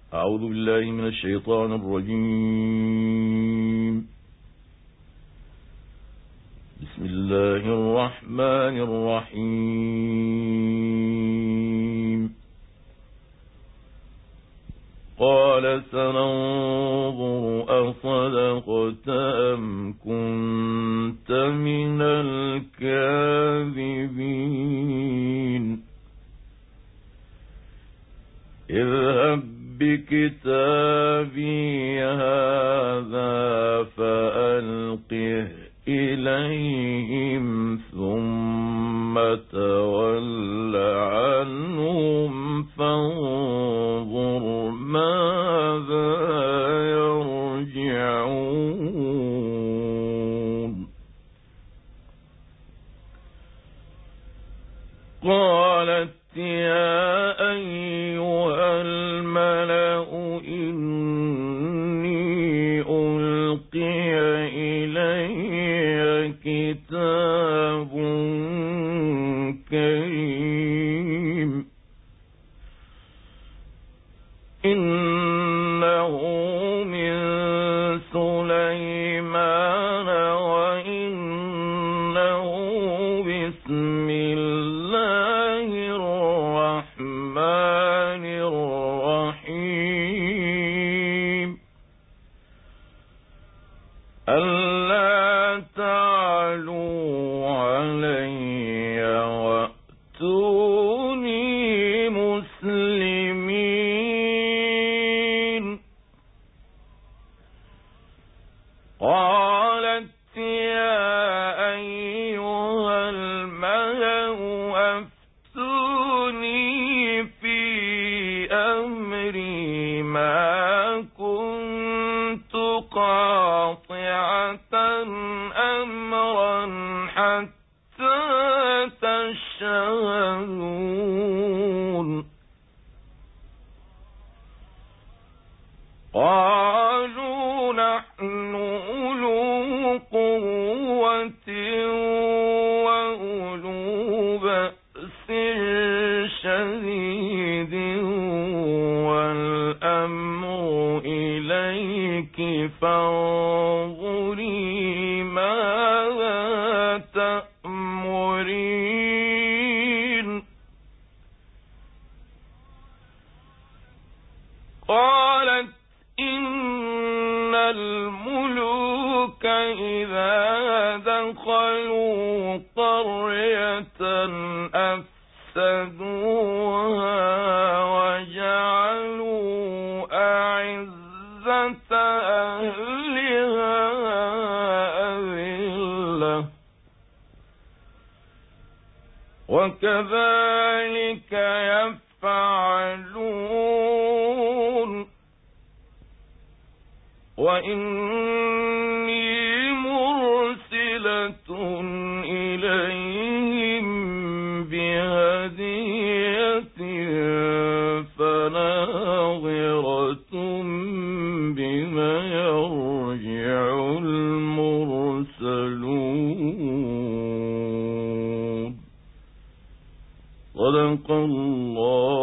أعوذ بالله من الشيطان الرجيم. بسم الله الرحمن الرحيم. قال سننظر أصدقت أم كنت من الكاذبين. اذهب بكتابي هذا فألقه إليهم ثم تول عنهم فانظر ماذا يرجعون. قالت يا أيها الملأ إني ألقي إلي كتاب كريم إنه من سليمان وإنه بسم الله الرحمن الرحيم ألا تعلوا علي وأتوني مسلمين. قالت يا أيها الملأ أفتوني في أمري ما كنت قاطعة أمرا حتى تشهدون. قالوا نحن أولو قوة وأولو بأس شديد والأمر إليك فانظري ماذا تأمرين. قالت إن الملوك إذا دخلوا قرية أفسدوها وجعلوا أعزة أهلها أذلة وكذلك يفعلون. وإني مرسلة إليهم بهدية فناظرة بما يرجع المرسلون. صدق الله